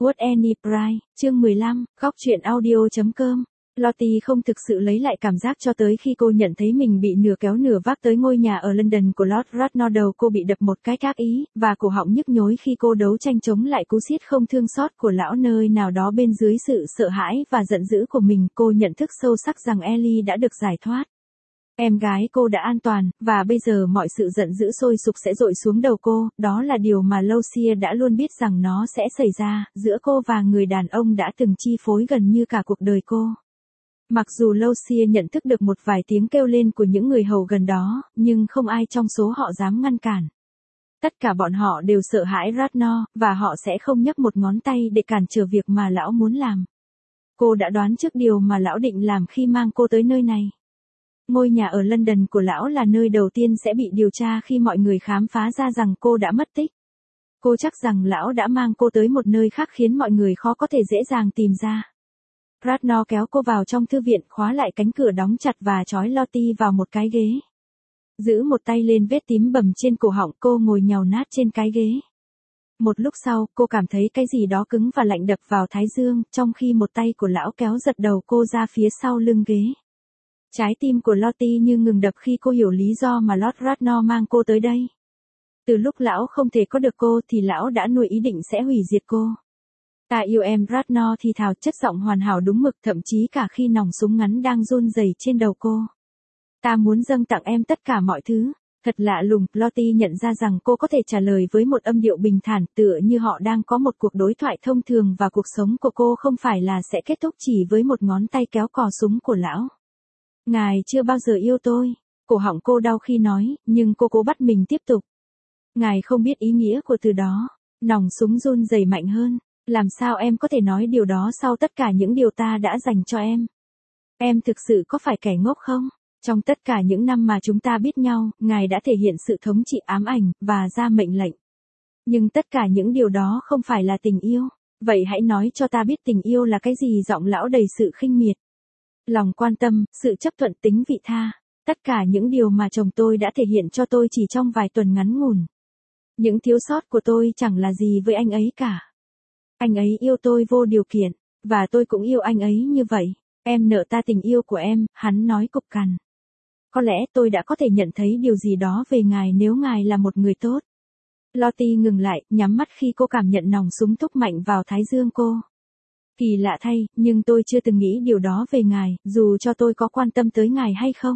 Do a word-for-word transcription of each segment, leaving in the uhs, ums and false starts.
What Any Price, chương mười lăm, góc truyện audio.com. Lottie không thực sự lấy lại cảm giác cho tới khi cô nhận thấy mình bị nửa kéo nửa vác tới ngôi nhà ở London của Lord Ratnor. Đầu cô bị đập một cái ác ý, và cổ họng nhức nhối khi cô đấu tranh chống lại cú siết không thương xót của lão nơi nào đó. Bên dưới sự sợ hãi và giận dữ của mình, cô nhận thức sâu sắc rằng Ellie đã được giải thoát. Em gái cô đã an toàn, và bây giờ mọi sự giận dữ sôi sục sẽ dội xuống đầu cô. Đó là điều mà Lucia đã luôn biết rằng nó sẽ xảy ra, giữa cô và người đàn ông đã từng chi phối gần như cả cuộc đời cô. Mặc dù Lucia nhận thức được một vài tiếng kêu lên của những người hầu gần đó, nhưng không ai trong số họ dám ngăn cản. Tất cả bọn họ đều sợ hãi Ratnor, và họ sẽ không nhấc một ngón tay để cản trở việc mà lão muốn làm. Cô đã đoán trước điều mà lão định làm khi mang cô tới nơi này. Ngôi nhà ở London của lão là nơi đầu tiên sẽ bị điều tra khi mọi người khám phá ra rằng cô đã mất tích. Cô chắc rằng lão đã mang cô tới một nơi khác khiến mọi người khó có thể dễ dàng tìm ra. Ratnor kéo cô vào trong thư viện, khóa lại cánh cửa đóng chặt và trói Lottie vào một cái ghế. Giữ một tay lên vết tím bầm trên cổ họng, cô ngồi nhàu nát trên cái ghế. Một lúc sau, cô cảm thấy cái gì đó cứng và lạnh đập vào thái dương, trong khi một tay của lão kéo giật đầu cô ra phía sau lưng ghế. Trái tim của Lottie như ngừng đập khi cô hiểu lý do mà Lord Ratnor mang cô tới đây. Từ lúc lão không thể có được cô thì lão đã nuôi ý định sẽ hủy diệt cô. Ta yêu em, Ratnor thì thào, chất giọng hoàn hảo đúng mực, thậm chí cả khi nòng súng ngắn đang run rẩy trên đầu cô. Ta muốn dâng tặng em tất cả mọi thứ. Thật lạ lùng, Lottie nhận ra rằng cô có thể trả lời với một âm điệu bình thản, tựa như họ đang có một cuộc đối thoại thông thường, và cuộc sống của cô không phải là sẽ kết thúc chỉ với một ngón tay kéo cò súng của lão. Ngài chưa bao giờ yêu tôi. Cổ họng cô đau khi nói, nhưng cô cố bắt mình tiếp tục. Ngài không biết ý nghĩa của từ đó. Nòng súng run rẩy mạnh hơn. Làm sao em có thể nói điều đó sau tất cả những điều ta đã dành cho em? Em thực sự có phải kẻ ngốc không? Trong tất cả những năm mà chúng ta biết nhau, Ngài đã thể hiện sự thống trị ám ảnh, và ra mệnh lệnh. Nhưng tất cả những điều đó không phải là tình yêu. Vậy hãy nói cho ta biết tình yêu là cái gì? Giọng lão đầy sự khinh miệt. Lòng quan tâm, sự chấp thuận, tính vị tha. Tất cả những điều mà chồng tôi đã thể hiện cho tôi chỉ trong vài tuần ngắn ngủn. Những thiếu sót của tôi chẳng là gì với anh ấy cả. Anh ấy yêu tôi vô điều kiện, và tôi cũng yêu anh ấy như vậy. Em nợ ta tình yêu của em, hắn nói cục cằn. Có lẽ tôi đã có thể nhận thấy điều gì đó về ngài nếu ngài là một người tốt. Lottie ngừng lại, nhắm mắt khi cô cảm nhận nòng súng thúc mạnh vào thái dương cô. Kỳ lạ thay, nhưng tôi chưa từng nghĩ điều đó về ngài, dù cho tôi có quan tâm tới ngài hay không.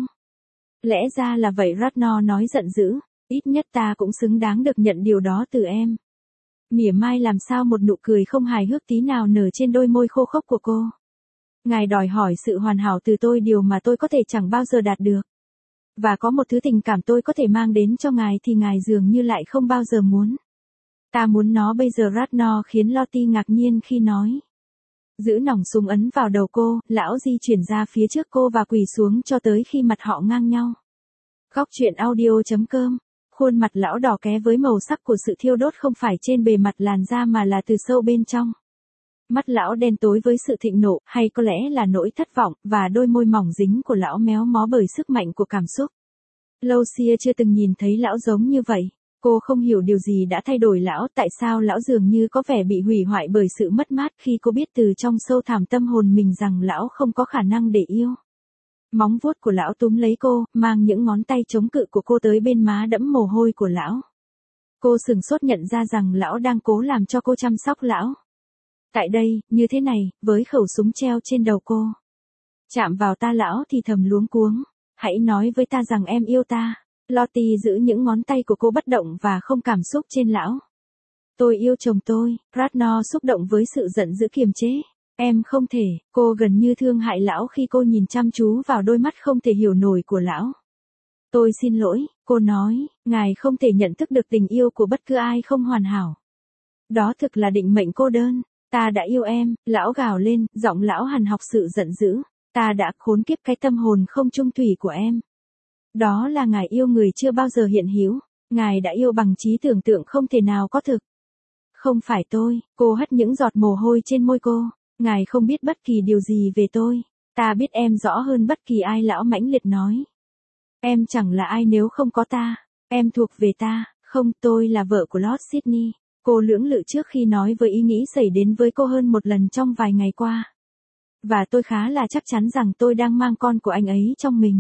Lẽ ra là vậy, Ratnor nói giận dữ. Ít nhất ta cũng xứng đáng được nhận điều đó từ em. Mỉa mai làm sao một nụ cười không hài hước tí nào nở trên đôi môi khô khốc của cô. Ngài đòi hỏi sự hoàn hảo từ tôi, điều mà tôi có thể chẳng bao giờ đạt được. Và có một thứ tình cảm tôi có thể mang đến cho ngài thì ngài dường như lại không bao giờ muốn. Ta muốn nó bây giờ. Ratnor khiến Lottie ngạc nhiên khi nói. Giữ nòng súng ấn vào đầu cô, lão di chuyển ra phía trước cô và quỳ xuống cho tới khi mặt họ ngang nhau. Góc truyện audio.com. Khuôn mặt lão đỏ ké với màu sắc của sự thiêu đốt không phải trên bề mặt làn da mà là từ sâu bên trong. Mắt lão đen tối với sự thịnh nộ, hay có lẽ là nỗi thất vọng, và đôi môi mỏng dính của lão méo mó bởi sức mạnh của cảm xúc. Lucia chưa từng nhìn thấy lão giống như vậy. Cô không hiểu điều gì đã thay đổi lão, tại sao lão dường như có vẻ bị hủy hoại bởi sự mất mát khi cô biết từ trong sâu thẳm tâm hồn mình rằng lão không có khả năng để yêu. Móng vuốt của lão túm lấy cô, mang những ngón tay chống cự của cô tới bên má đẫm mồ hôi của lão. Cô sửng sốt nhận ra rằng lão đang cố làm cho cô chăm sóc lão. Tại đây, như thế này, với khẩu súng treo trên đầu cô. Chạm vào ta, lão thì thầm luống cuống. Hãy nói với ta rằng em yêu ta. Lottie giữ những ngón tay của cô bất động và không cảm xúc trên lão. Tôi yêu chồng tôi. Ratnor xúc động với sự giận dữ kiềm chế. Em không thể. Cô gần như thương hại lão khi cô nhìn chăm chú vào đôi mắt không thể hiểu nổi của lão. Tôi xin lỗi, cô nói, ngài không thể nhận thức được tình yêu của bất cứ ai không hoàn hảo. Đó thực là định mệnh cô đơn. Ta đã yêu em, lão gào lên, giọng lão hằn học sự giận dữ. Ta đã khốn kiếp cái tâm hồn không chung thủy của em. Đó là ngài yêu người chưa bao giờ hiện hữu. Ngài đã yêu bằng trí tưởng tượng không thể nào có thực. Không phải tôi. Cô hất những giọt mồ hôi trên môi cô. Ngài không biết bất kỳ điều gì về tôi. Ta biết em rõ hơn bất kỳ ai, lão mãnh liệt nói. Em chẳng là ai nếu không có ta. Em thuộc về ta. Không, tôi là vợ của Lord Sydney. Cô lưỡng lự trước khi nói với ý nghĩ xảy đến với cô hơn một lần trong vài ngày qua. Và tôi khá là chắc chắn rằng tôi đang mang con của anh ấy trong mình.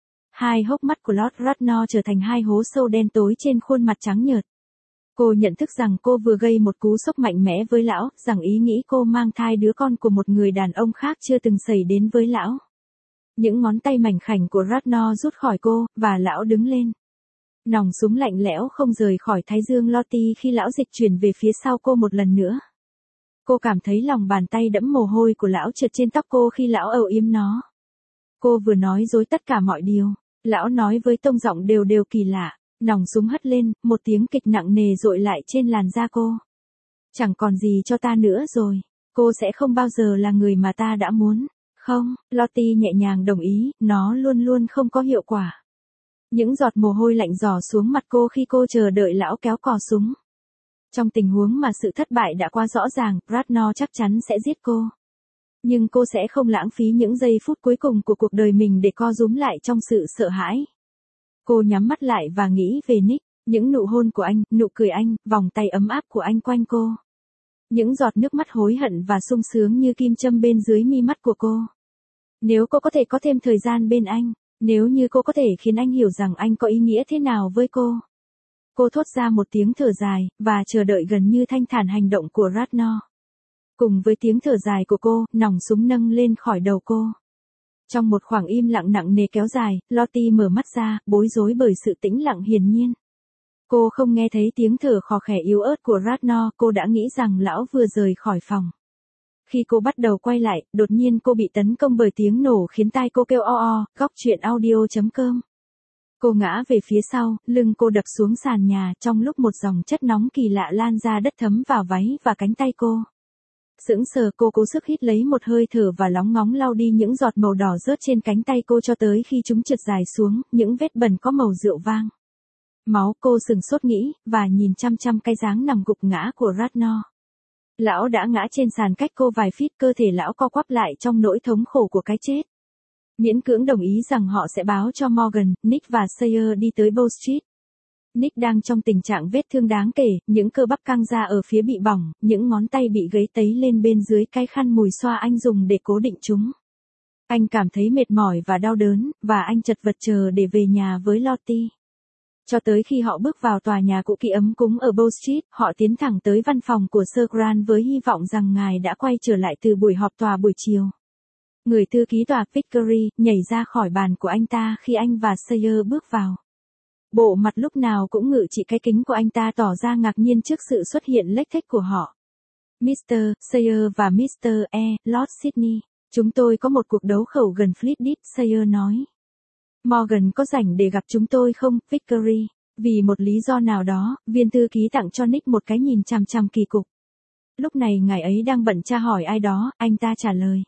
Hai hốc mắt của Lord Ratnor trở thành hai hố sâu đen tối trên khuôn mặt trắng nhợt. Cô nhận thức rằng cô vừa gây một cú sốc mạnh mẽ với lão, rằng ý nghĩ cô mang thai đứa con của một người đàn ông khác chưa từng xảy đến với lão. Những ngón tay mảnh khảnh của Ratnor rút khỏi cô, và lão đứng lên. Nòng súng lạnh lẽo không rời khỏi thái dương Lottie khi lão dịch chuyển về phía sau cô một lần nữa. Cô cảm thấy lòng bàn tay đẫm mồ hôi của lão trượt trên tóc cô khi lão âu yếm nó. Cô vừa nói dối tất cả mọi điều. Lão nói với tông giọng đều đều kỳ lạ. Nòng súng hất lên, một tiếng kịch nặng nề dội lại trên làn da cô. Chẳng còn gì cho ta nữa rồi. Cô sẽ không bao giờ là người mà ta đã muốn. Không, Lottie nhẹ nhàng đồng ý, nó luôn luôn không có hiệu quả. Những giọt mồ hôi lạnh rỏ xuống mặt cô khi cô chờ đợi lão kéo cò súng. Trong tình huống mà sự thất bại đã quá rõ ràng, Ratnor chắc chắn sẽ giết cô. Nhưng cô sẽ không lãng phí những giây phút cuối cùng của cuộc đời mình để co rúm lại trong sự sợ hãi. Cô nhắm mắt lại và nghĩ về Nick, những nụ hôn của anh, nụ cười anh, vòng tay ấm áp của anh quanh cô. Những giọt nước mắt hối hận và sung sướng như kim châm bên dưới mi mắt của cô. Nếu cô có thể có thêm thời gian bên anh, nếu như cô có thể khiến anh hiểu rằng anh có ý nghĩa thế nào với cô. Cô thốt ra một tiếng thở dài, và chờ đợi gần như thanh thản hành động của Ratnor. Cùng với tiếng thở dài của cô, nòng súng nâng lên khỏi đầu cô. Trong một khoảng im lặng nặng nề kéo dài, Lottie mở mắt ra, bối rối bởi sự tĩnh lặng hiển nhiên. Cô không nghe thấy tiếng thở khò khè yếu ớt của Ratnor, cô đã nghĩ rằng lão vừa rời khỏi phòng. Khi cô bắt đầu quay lại, đột nhiên cô bị tấn công bởi tiếng nổ khiến tai cô kêu o o, góc truyện audio chấm com. Cô ngã về phía sau, lưng cô đập xuống sàn nhà trong lúc một dòng chất nóng kỳ lạ lan ra đất thấm vào váy và cánh tay cô. Sững sờ cô cố sức hít lấy một hơi thở và lóng ngóng lau đi những giọt màu đỏ rớt trên cánh tay cô cho tới khi chúng trượt dài xuống, những vết bẩn có màu rượu vang. Máu, cô sừng sốt nghĩ, và nhìn chăm chăm cái dáng nằm gục ngã của Ratnor. Lão đã ngã trên sàn cách cô vài feet, cơ thể lão co quắp lại trong nỗi thống khổ của cái chết. Miễn cưỡng đồng ý rằng họ sẽ báo cho Morgan, Nick và Sayer đi tới Bow Street. Nick đang trong tình trạng vết thương đáng kể, những cơ bắp căng ra ở phía bị bỏng, những ngón tay bị gấy tấy lên bên dưới cái khăn mùi xoa anh dùng để cố định chúng. Anh cảm thấy mệt mỏi và đau đớn, và anh chật vật chờ để về nhà với Lottie. Cho tới khi họ bước vào tòa nhà cũ kỹ ấm cúng ở Bow Street, họ tiến thẳng tới văn phòng của Sir Grant với hy vọng rằng ngài đã quay trở lại từ buổi họp tòa buổi chiều. Người thư ký tòa Vickery nhảy ra khỏi bàn của anh ta khi anh và Sayer bước vào. Bộ mặt lúc nào cũng ngự trị cái kính của anh ta tỏ ra ngạc nhiên trước sự xuất hiện lếch thếch của họ. mít tơ Sayer và mít tơ E. Lord Sydney, chúng tôi có một cuộc đấu khẩu gần Fleetwood, Sayer nói. Morgan có rảnh để gặp chúng tôi không, Vickery? Vì một lý do nào đó, viên thư ký tặng cho Nick một cái nhìn chằm chằm kỳ cục. Lúc này ngài ấy đang bận tra hỏi ai đó, anh ta trả lời.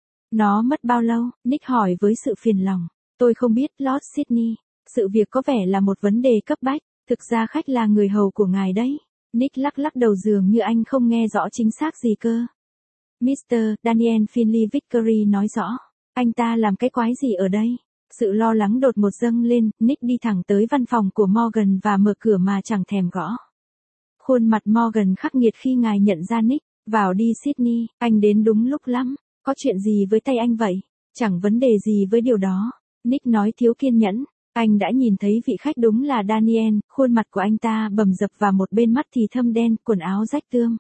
Nó mất bao lâu? Nick hỏi với sự phiền lòng. Tôi không biết, Lord Sydney. Sự việc có vẻ là một vấn đề cấp bách. Thực ra khách là người hầu của ngài đấy. Nick lắc lắc đầu dường như anh không nghe rõ chính xác gì cơ. mít tơ Daniel Finley, Vickery nói rõ. Anh ta làm cái quái gì ở đây? Sự lo lắng đột ngột dâng lên, Nick đi thẳng tới văn phòng của Morgan và mở cửa mà chẳng thèm gõ. Khuôn mặt Morgan khắc nghiệt khi ngài nhận ra Nick. Vào đi Sydney, anh đến đúng lúc lắm. Có chuyện gì với tay anh vậy? Chẳng vấn đề gì với điều đó. Nick nói thiếu kiên nhẫn. Anh đã nhìn thấy vị khách đúng là Daniel, khuôn mặt của anh ta bầm dập và một bên mắt thì thâm đen, quần áo rách tươm.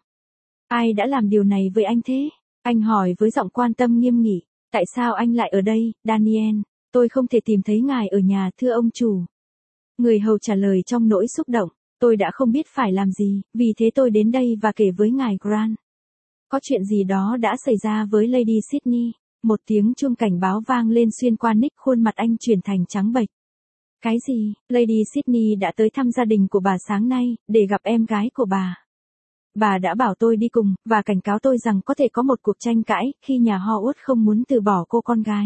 Ai đã làm điều này với anh thế? Anh hỏi với giọng quan tâm nghiêm nghị. Tại sao anh lại ở đây, Daniel? Tôi không thể tìm thấy ngài ở nhà, thưa ông chủ. Người hầu trả lời trong nỗi xúc động. Tôi đã không biết phải làm gì, vì thế tôi đến đây và kể với ngài Grant. Có chuyện gì đó đã xảy ra với Lady Sydney. Một tiếng chuông cảnh báo vang lên xuyên qua Nick, khuôn mặt anh chuyển thành trắng bệch. Cái gì? Lady Sydney đã tới thăm gia đình của bà sáng nay, để gặp em gái của bà. Bà đã bảo tôi đi cùng, và cảnh cáo tôi rằng có thể có một cuộc tranh cãi, khi nhà Howard không muốn từ bỏ cô con gái.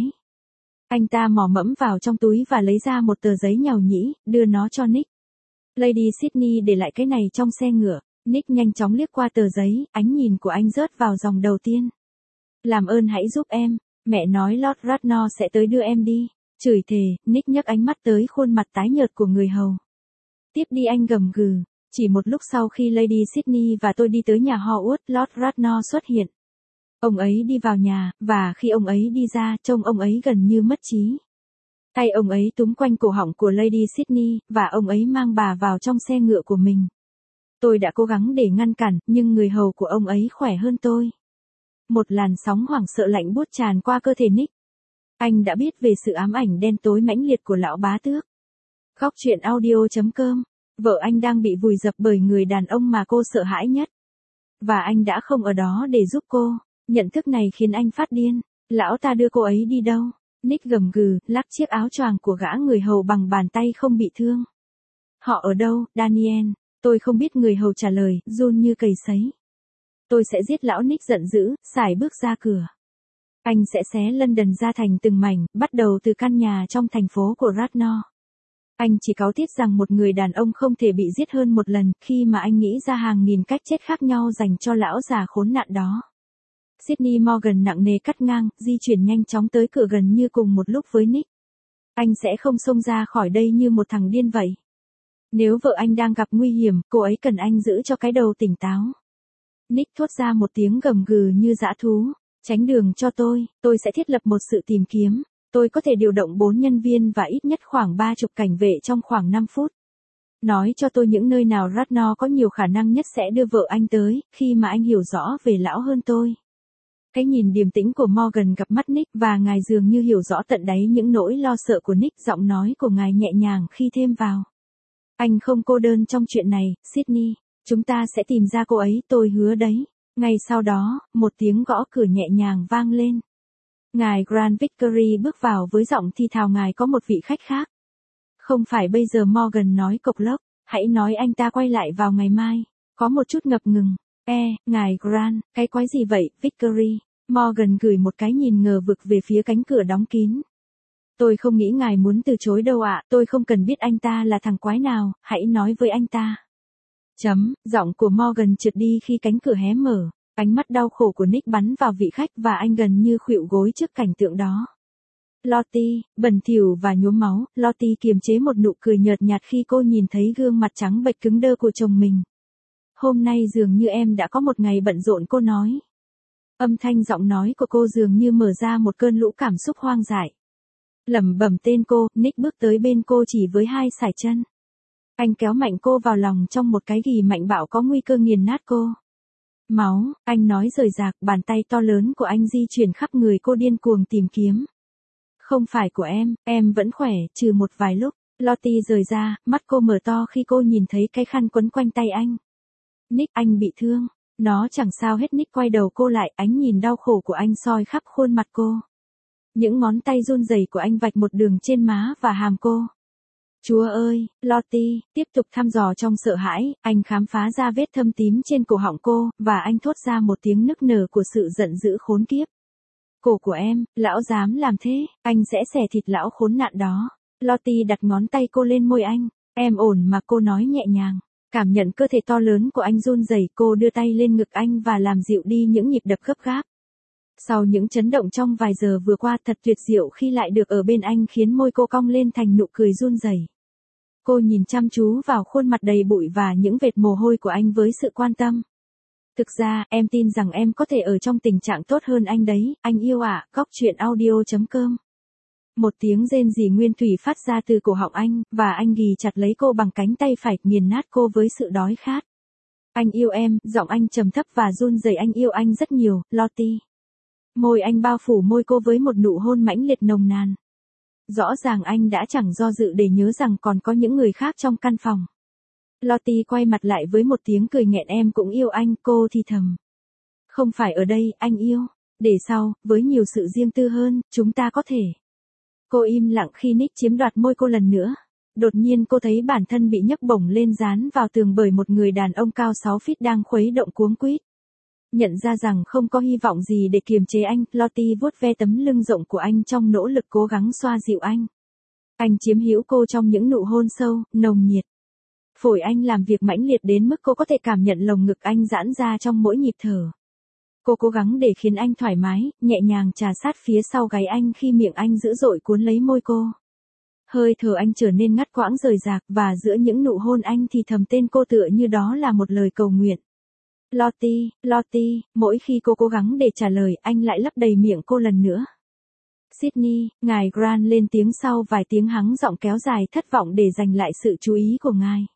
Anh ta mò mẫm vào trong túi và lấy ra một tờ giấy nhàu nhĩ, đưa nó cho Nick. Lady Sydney để lại cái này trong xe ngựa. Nick nhanh chóng liếc qua tờ giấy, ánh nhìn của anh rớt vào dòng đầu tiên. Làm ơn hãy giúp em, mẹ nói Lord Ratnor sẽ tới đưa em đi. Chửi thề, Nick nhấc ánh mắt tới khuôn mặt tái nhợt của người hầu. Tiếp đi, anh gầm gừ. Chỉ một lúc sau khi Lady Sydney và tôi đi tới nhà Howard, Lord Radnor xuất hiện. Ông ấy đi vào nhà, và khi ông ấy đi ra, trông ông ấy gần như mất trí. Tay ông ấy túm quanh cổ họng của Lady Sydney, và ông ấy mang bà vào trong xe ngựa của mình. Tôi đã cố gắng để ngăn cản, nhưng người hầu của ông ấy khỏe hơn tôi. Một làn sóng hoảng sợ lạnh buốt tràn qua cơ thể Nick. Anh đã biết về sự ám ảnh đen tối mãnh liệt của lão bá tước. Góc truyện audio chấm com. Vợ anh đang bị vùi dập bởi người đàn ông mà cô sợ hãi nhất. Và anh đã không ở đó để giúp cô. Nhận thức này khiến anh phát điên. Lão ta đưa cô ấy đi đâu? Nick gầm gừ, lắc chiếc áo choàng của gã người hầu bằng bàn tay không bị thương. Họ ở đâu, Daniel? Tôi không biết, người hầu trả lời, run như cầy sấy. Tôi sẽ giết lão. Nick giận dữ, sải bước ra cửa. Anh sẽ xé London ra thành từng mảnh, bắt đầu từ căn nhà trong thành phố của Radnor. Anh chỉ cáu tiết rằng một người đàn ông không thể bị giết hơn một lần, khi mà anh nghĩ ra hàng nghìn cách chết khác nhau dành cho lão già khốn nạn đó. Sydney Morgan nặng nề cắt ngang, di chuyển nhanh chóng tới cửa gần như cùng một lúc với Nick. Anh sẽ không xông ra khỏi đây như một thằng điên vậy. Nếu vợ anh đang gặp nguy hiểm, cô ấy cần anh giữ cho cái đầu tỉnh táo. Nick thốt ra một tiếng gầm gừ như dã thú. Tránh đường cho tôi, tôi sẽ thiết lập một sự tìm kiếm. Tôi có thể điều động bốn nhân viên và ít nhất khoảng ba chục cảnh vệ trong khoảng năm phút. Nói cho tôi những nơi nào Radnor có nhiều khả năng nhất sẽ đưa vợ anh tới, khi mà anh hiểu rõ về lão hơn tôi. Cái nhìn điềm tĩnh của Morgan gặp mắt Nick, và ngài dường như hiểu rõ tận đáy những nỗi lo sợ của Nick. Giọng nói của ngài nhẹ nhàng khi thêm vào. Anh không cô đơn trong chuyện này, Sydney. Chúng ta sẽ tìm ra cô ấy, tôi hứa đấy. Ngay sau đó, một tiếng gõ cửa nhẹ nhàng vang lên. Ngài Grand Victory bước vào với giọng thi thào, ngài có một vị khách khác. Không phải bây giờ, Morgan nói cộc lốc, hãy nói anh ta quay lại vào ngày mai. Có một chút ngập ngừng. E, ngài Grand, cái quái gì vậy, Victory? Morgan gửi một cái nhìn ngờ vực về phía cánh cửa đóng kín. Tôi không nghĩ ngài muốn từ chối đâu ạ, tôi không cần biết anh ta là thằng quái nào, hãy nói với anh ta. Chấm, giọng của Morgan trượt đi khi cánh cửa hé mở. Ánh mắt đau khổ của Nick bắn vào vị khách và anh gần như khuỵu gối trước cảnh tượng đó. Lottie, bẩn thỉu và nhuốm máu, Lottie kiềm chế một nụ cười nhợt nhạt khi cô nhìn thấy gương mặt trắng bệch cứng đơ của chồng mình. Hôm nay dường như em đã có một ngày bận rộn, cô nói. Âm thanh giọng nói của cô dường như mở ra một cơn lũ cảm xúc hoang dại. Lẩm bẩm tên cô, Nick bước tới bên cô chỉ với hai sải chân. Anh kéo mạnh cô vào lòng trong một cái ghì mạnh bạo có nguy cơ nghiền nát cô. Máu, anh nói rời rạc, bàn tay to lớn của anh di chuyển khắp người cô điên cuồng tìm kiếm. Không phải của em, em vẫn khỏe, trừ một vài lúc. Lottie rời ra, mắt cô mở to khi cô nhìn thấy cái khăn quấn quanh tay anh. Nick, anh bị thương. Nó chẳng sao hết. Nick quay đầu cô lại, ánh nhìn đau khổ của anh soi khắp khuôn mặt cô. Những ngón tay run rẩy của anh vạch một đường trên má và hàm cô. Chúa ơi, Lottie, tiếp tục thăm dò trong sợ hãi, anh khám phá ra vết thâm tím trên cổ họng cô, và anh thốt ra một tiếng nức nở của sự giận dữ khốn kiếp. Cổ của em, lão dám làm thế, anh sẽ xẻ thịt lão khốn nạn đó. Lottie đặt ngón tay cô lên môi anh. Em ổn mà, cô nói nhẹ nhàng. Cảm nhận cơ thể to lớn của anh run rẩy, cô đưa tay lên ngực anh và làm dịu đi những nhịp đập gấp gáp. Sau những chấn động trong vài giờ vừa qua, thật tuyệt diệu khi lại được ở bên anh, khiến môi cô cong lên thành nụ cười run rẩy. Cô nhìn chăm chú vào khuôn mặt đầy bụi và những vệt mồ hôi của anh với sự quan tâm. Thực ra, em tin rằng em có thể ở trong tình trạng tốt hơn anh đấy, anh yêu ạ. Góc truyện audio chấm com. Một tiếng rên rỉ nguyên thủy phát ra từ cổ họng anh, và anh ghì chặt lấy cô bằng cánh tay phải, nghiền nát cô với sự đói khát. Anh yêu em, giọng anh trầm thấp và run rẩy, anh yêu anh rất nhiều, Lottie. Môi anh bao phủ môi cô với một nụ hôn mãnh liệt nồng nàn. Rõ ràng anh đã chẳng do dự để nhớ rằng còn có những người khác trong căn phòng. Lottie quay mặt lại với một tiếng cười nghẹn. Em cũng yêu anh, cô thì thầm. Không phải ở đây, anh yêu. Để sau, với nhiều sự riêng tư hơn, chúng ta có thể. Cô im lặng khi Nick chiếm đoạt môi cô lần nữa. Đột nhiên cô thấy bản thân bị nhấc bổng lên dán vào tường bởi một người đàn ông cao sáu feet đang khuấy động cuống quýt. Nhận ra rằng không có hy vọng gì để kiềm chế anh, Lottie vuốt ve tấm lưng rộng của anh trong nỗ lực cố gắng xoa dịu anh. Anh chiếm hữu cô trong những nụ hôn sâu, nồng nhiệt. Phổi anh làm việc mãnh liệt đến mức cô có thể cảm nhận lồng ngực anh giãn ra trong mỗi nhịp thở. Cô cố gắng để khiến anh thoải mái, nhẹ nhàng trà sát phía sau gáy anh khi miệng anh dữ dội cuốn lấy môi cô. Hơi thở anh trở nên ngắt quãng rời rạc và giữa những nụ hôn anh thì thầm tên cô tựa như đó là một lời cầu nguyện. Lottie, Lottie, mỗi khi cô cố gắng để trả lời anh lại lấp đầy miệng cô lần nữa. Sydney, ngài Grant lên tiếng sau vài tiếng hắng giọng kéo dài thất vọng để giành lại sự chú ý của ngài.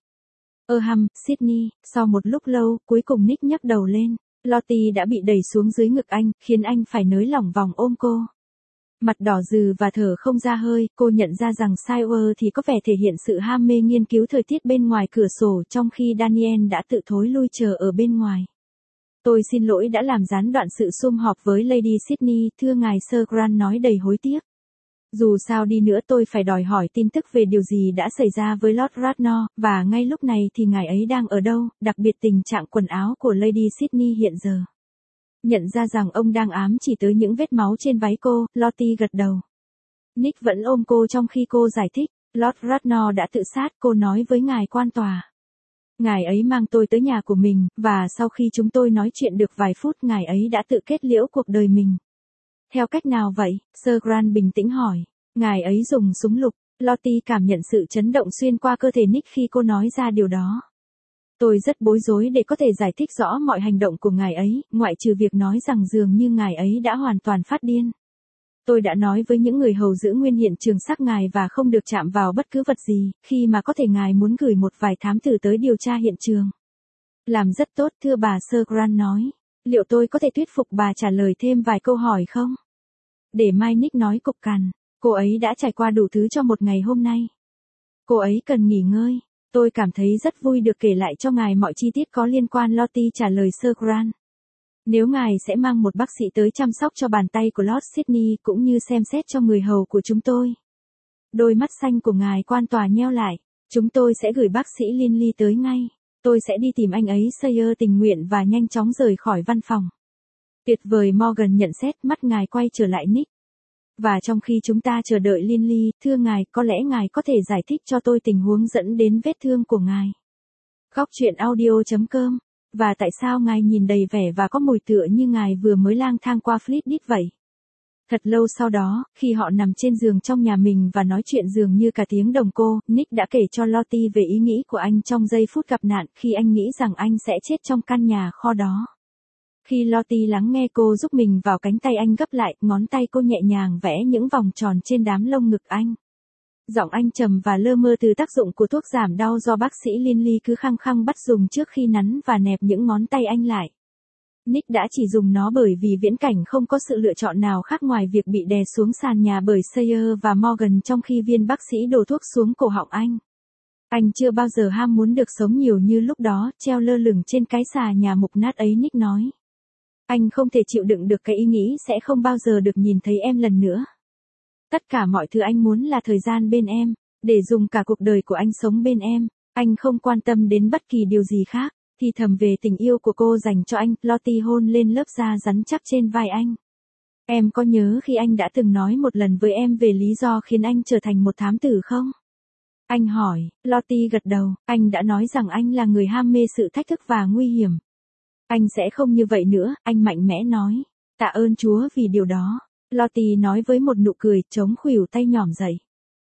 Ơ hăm, Sydney, sau một lúc lâu, cuối cùng Nick nhấc đầu lên. Lottie đã bị đẩy xuống dưới ngực anh, khiến anh phải nới lỏng vòng ôm cô. Mặt đỏ rừ và thở không ra hơi, cô nhận ra rằng Sawyer thì có vẻ thể hiện sự ham mê nghiên cứu thời tiết bên ngoài cửa sổ trong khi Daniel đã tự thối lui chờ ở bên ngoài. Tôi xin lỗi đã làm gián đoạn sự sum họp với Lady Sydney, thưa ngài Sir Grant nói đầy hối tiếc. Dù sao đi nữa tôi phải đòi hỏi tin tức về điều gì đã xảy ra với Lord Radnor, và ngay lúc này thì ngài ấy đang ở đâu, đặc biệt tình trạng quần áo của Lady Sydney hiện giờ. Nhận ra rằng ông đang ám chỉ tới những vết máu trên váy cô, Lottie gật đầu. Nick vẫn ôm cô trong khi cô giải thích, Lord Radnor đã tự sát, cô nói với ngài quan tòa. Ngài ấy mang tôi tới nhà của mình, và sau khi chúng tôi nói chuyện được vài phút ngài ấy đã tự kết liễu cuộc đời mình. Theo cách nào vậy? Sir Grant bình tĩnh hỏi. Ngài ấy dùng súng lục. Lottie cảm nhận sự chấn động xuyên qua cơ thể Nick khi cô nói ra điều đó. Tôi rất bối rối để có thể giải thích rõ mọi hành động của ngài ấy, ngoại trừ việc nói rằng dường như ngài ấy đã hoàn toàn phát điên. Tôi đã nói với những người hầu giữ nguyên hiện trường xác ngài và không được chạm vào bất cứ vật gì, khi mà có thể ngài muốn gửi một vài thám tử tới điều tra hiện trường. Làm rất tốt thưa bà, Sir Grant nói. Liệu tôi có thể thuyết phục bà trả lời thêm vài câu hỏi không? Để mai, Nick nói cục cằn. Cô ấy đã trải qua đủ thứ cho một ngày hôm nay. Cô ấy cần nghỉ ngơi. Tôi cảm thấy rất vui được kể lại cho ngài mọi chi tiết có liên quan, Lottie trả lời Sir Grant. Nếu ngài sẽ mang một bác sĩ tới chăm sóc cho bàn tay của Lord Sydney cũng như xem xét cho người hầu của chúng tôi. Đôi mắt xanh của ngài quan tòa nheo lại. Chúng tôi sẽ gửi bác sĩ Linley tới ngay. Tôi sẽ đi tìm anh ấy, Sayer tình nguyện và nhanh chóng rời khỏi văn phòng. Tuyệt vời, Morgan nhận xét, mắt ngài quay trở lại Nick. Và trong khi chúng ta chờ đợi Linley, thưa ngài, có lẽ ngài có thể giải thích cho tôi tình huống dẫn đến vết thương của ngài. Góc truyện audio chấm com. Và tại sao ngài nhìn đầy vẻ và có mùi tựa như ngài vừa mới lang thang qua Fleetwood vậy? Thật lâu sau đó, khi họ nằm trên giường trong nhà mình và nói chuyện dường như cả tiếng đồng cô, Nick đã kể cho Lottie về ý nghĩ của anh trong giây phút gặp nạn khi anh nghĩ rằng anh sẽ chết trong căn nhà kho đó. Khi Lottie lắng nghe cô giúp mình vào cánh tay anh gấp lại, ngón tay cô nhẹ nhàng vẽ những vòng tròn trên đám lông ngực anh. Giọng anh trầm và lơ mơ từ tác dụng của thuốc giảm đau do bác sĩ Linley cứ khăng khăng bắt dùng trước khi nắn và nẹp những ngón tay anh lại. Nick đã chỉ dùng nó bởi vì viễn cảnh không có sự lựa chọn nào khác ngoài việc bị đè xuống sàn nhà bởi Sayer và Morgan trong khi viên bác sĩ đổ thuốc xuống cổ họng anh. Anh chưa bao giờ ham muốn được sống nhiều như lúc đó, treo lơ lửng trên cái xà nhà mục nát ấy, Nick nói. Anh không thể chịu đựng được cái ý nghĩ sẽ không bao giờ được nhìn thấy em lần nữa. Tất cả mọi thứ anh muốn là thời gian bên em, để dùng cả cuộc đời của anh sống bên em. Anh không quan tâm đến bất kỳ điều gì khác. Thì thầm về tình yêu của cô dành cho anh, Lottie hôn lên lớp da rắn chắc trên vai anh. Em có nhớ khi anh đã từng nói một lần với em về lý do khiến anh trở thành một thám tử không? Anh hỏi, Lottie gật đầu, anh đã nói rằng anh là người ham mê sự thách thức và nguy hiểm. Anh sẽ không như vậy nữa, anh mạnh mẽ nói. Tạ ơn Chúa vì điều đó. Lottie nói với một nụ cười, chống khuỷu tay nhỏm dậy.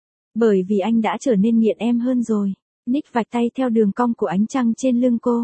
Bởi vì anh đã trở nên nghiện em hơn rồi. Nick vạch tay theo đường cong của ánh trăng trên lưng cô.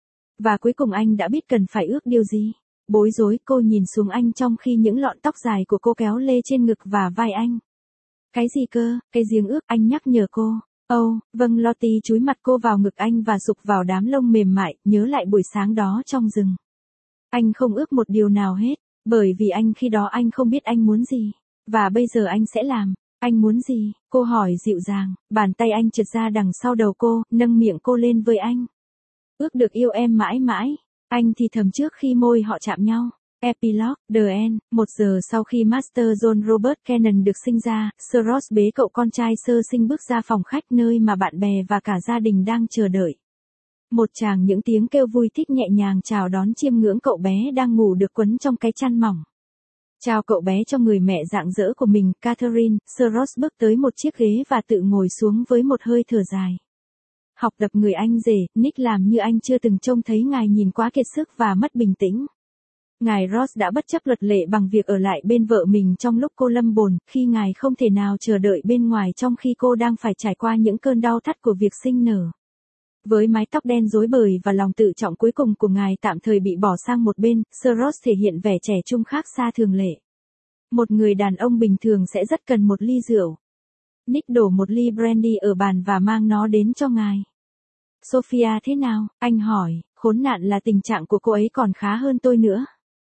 Và cuối cùng anh đã biết cần phải ước điều gì. Bối rối, cô nhìn xuống anh trong khi những lọn tóc dài của cô kéo lê trên ngực và vai anh. Cái gì cơ, cái giếng ước, anh nhắc nhở cô. Ồ, oh, vâng, Lottie chúi mặt cô vào ngực anh và sục vào đám lông mềm mại, nhớ lại buổi sáng đó trong rừng. Anh không ước một điều nào hết, bởi vì anh khi đó anh không biết anh muốn gì. Và bây giờ anh sẽ làm. Anh muốn gì? Cô hỏi dịu dàng, bàn tay anh trượt ra đằng sau đầu cô, nâng miệng cô lên với anh. Ước được yêu em mãi mãi. Anh thì thầm trước khi môi họ chạm nhau. Epilogue, The End. Một giờ sau khi Master John Robert Cannon được sinh ra, Sir Ross bế cậu con trai sơ sinh bước ra phòng khách nơi mà bạn bè và cả gia đình đang chờ đợi. Một tràng những tiếng kêu vui thích nhẹ nhàng chào đón chiêm ngưỡng cậu bé đang ngủ được quấn trong cái chăn mỏng. Chào cậu bé cho người mẹ rạng rỡ của mình, Catherine. Sir Ross bước tới một chiếc ghế và tự ngồi xuống với một hơi thở dài. Học tập người anh rể, Nick làm như anh chưa từng trông thấy ngài nhìn quá kiệt sức và mất bình tĩnh. Ngài Ross đã bất chấp luật lệ bằng việc ở lại bên vợ mình trong lúc cô lâm bồn, khi ngài không thể nào chờ đợi bên ngoài trong khi cô đang phải trải qua những cơn đau thắt của việc sinh nở. Với mái tóc đen rối bời và lòng tự trọng cuối cùng của ngài tạm thời bị bỏ sang một bên, Sir Ross thể hiện vẻ trẻ trung khác xa thường lệ. Một người đàn ông bình thường sẽ rất cần một ly rượu. Nick đổ một ly brandy ở bàn và mang nó đến cho ngài. Sophia thế nào? Anh hỏi, khốn nạn là tình trạng của cô ấy còn khá hơn tôi nữa.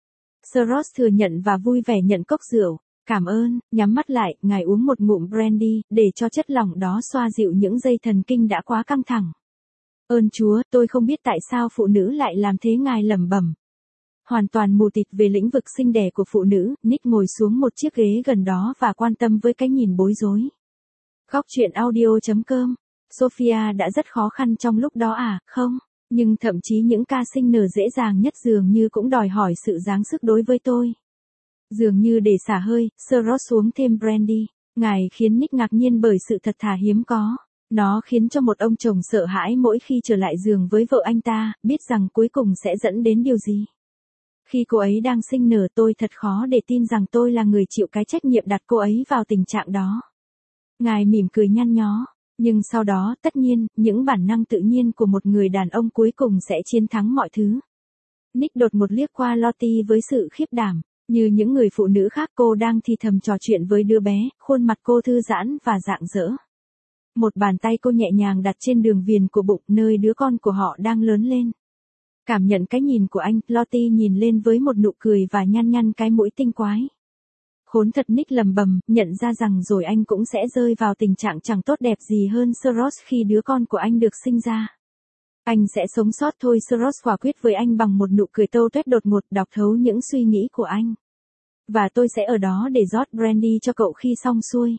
Sir Ross thừa nhận và vui vẻ nhận cốc rượu. Cảm ơn, nhắm mắt lại, ngài uống một ngụm brandy, để cho chất lỏng đó xoa dịu những dây thần kinh đã quá căng thẳng. Ơn Chúa, tôi không biết tại sao phụ nữ lại làm thế, ngài lẩm bẩm. Hoàn toàn mù tịt về lĩnh vực sinh đẻ của phụ nữ, Nick ngồi xuống một chiếc ghế gần đó và quan tâm với cái nhìn bối rối. Góc truyện audio chấm com. Sophia đã rất khó khăn trong lúc đó à, không? Nhưng thậm chí những ca sinh nở dễ dàng nhất dường như cũng đòi hỏi sự giáng sức đối với tôi. Dường như để xả hơi, Sir Ross xuống thêm brandy. Ngài khiến Nick ngạc nhiên bởi sự thật thà hiếm có. Nó khiến cho một ông chồng sợ hãi mỗi khi trở lại giường với vợ anh ta, biết rằng cuối cùng sẽ dẫn đến điều gì. Khi cô ấy đang sinh nở, tôi thật khó để tin rằng tôi là người chịu cái trách nhiệm đặt cô ấy vào tình trạng đó. Ngài mỉm cười nhăn nhó. Nhưng sau đó, tất nhiên, những bản năng tự nhiên của một người đàn ông cuối cùng sẽ chiến thắng mọi thứ. Nick đột một liếc qua Lottie với sự khiếp đảm. Như những người phụ nữ khác, cô đang thì thầm trò chuyện với đứa bé, khuôn mặt cô thư giãn và rạng rỡ. Một bàn tay cô nhẹ nhàng đặt trên đường viền của bụng, nơi đứa con của họ đang lớn lên. Cảm nhận cái nhìn của anh, Lottie nhìn lên với một nụ cười và nhăn nhăn cái mũi tinh quái. Khốn thật, Nick lầm bầm, nhận ra rằng rồi anh cũng sẽ rơi vào tình trạng chẳng tốt đẹp gì hơn Sir Ross khi đứa con của anh được sinh ra. Anh sẽ sống sót thôi, Sir Ross quả quyết với anh bằng một nụ cười tâu tuét đột ngột, đọc thấu những suy nghĩ của anh. Và tôi sẽ ở đó để rót brandy cho cậu khi xong xuôi.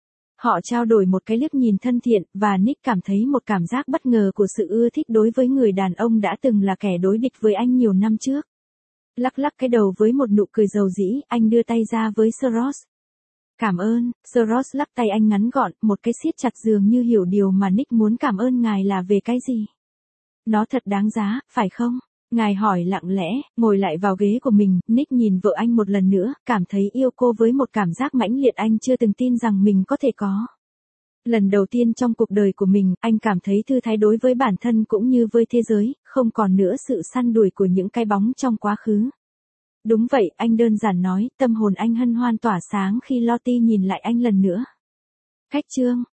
Họ trao đổi một cái liếc nhìn thân thiện, và Nick cảm thấy một cảm giác bất ngờ của sự ưa thích đối với người đàn ông đã từng là kẻ đối địch với anh nhiều năm trước. Lắc lắc cái đầu với một nụ cười dầu dĩ, anh đưa tay ra với Sir Ross. Cảm ơn, Sir Ross lắc tay anh ngắn gọn, một cái siết chặt dường như hiểu điều mà Nick muốn cảm ơn ngài là về cái gì. Nó thật đáng giá, phải không? Ngài hỏi lặng lẽ, ngồi lại vào ghế của mình. Nick nhìn vợ anh một lần nữa, cảm thấy yêu cô với một cảm giác mãnh liệt anh chưa từng tin rằng mình có thể có. Lần đầu tiên trong cuộc đời của mình, anh cảm thấy thư thái đối với bản thân cũng như với thế giới, không còn nữa sự săn đuổi của những cái bóng trong quá khứ. Đúng vậy, anh đơn giản nói, tâm hồn anh hân hoan tỏa sáng khi Lottie nhìn lại anh lần nữa. Khách chương.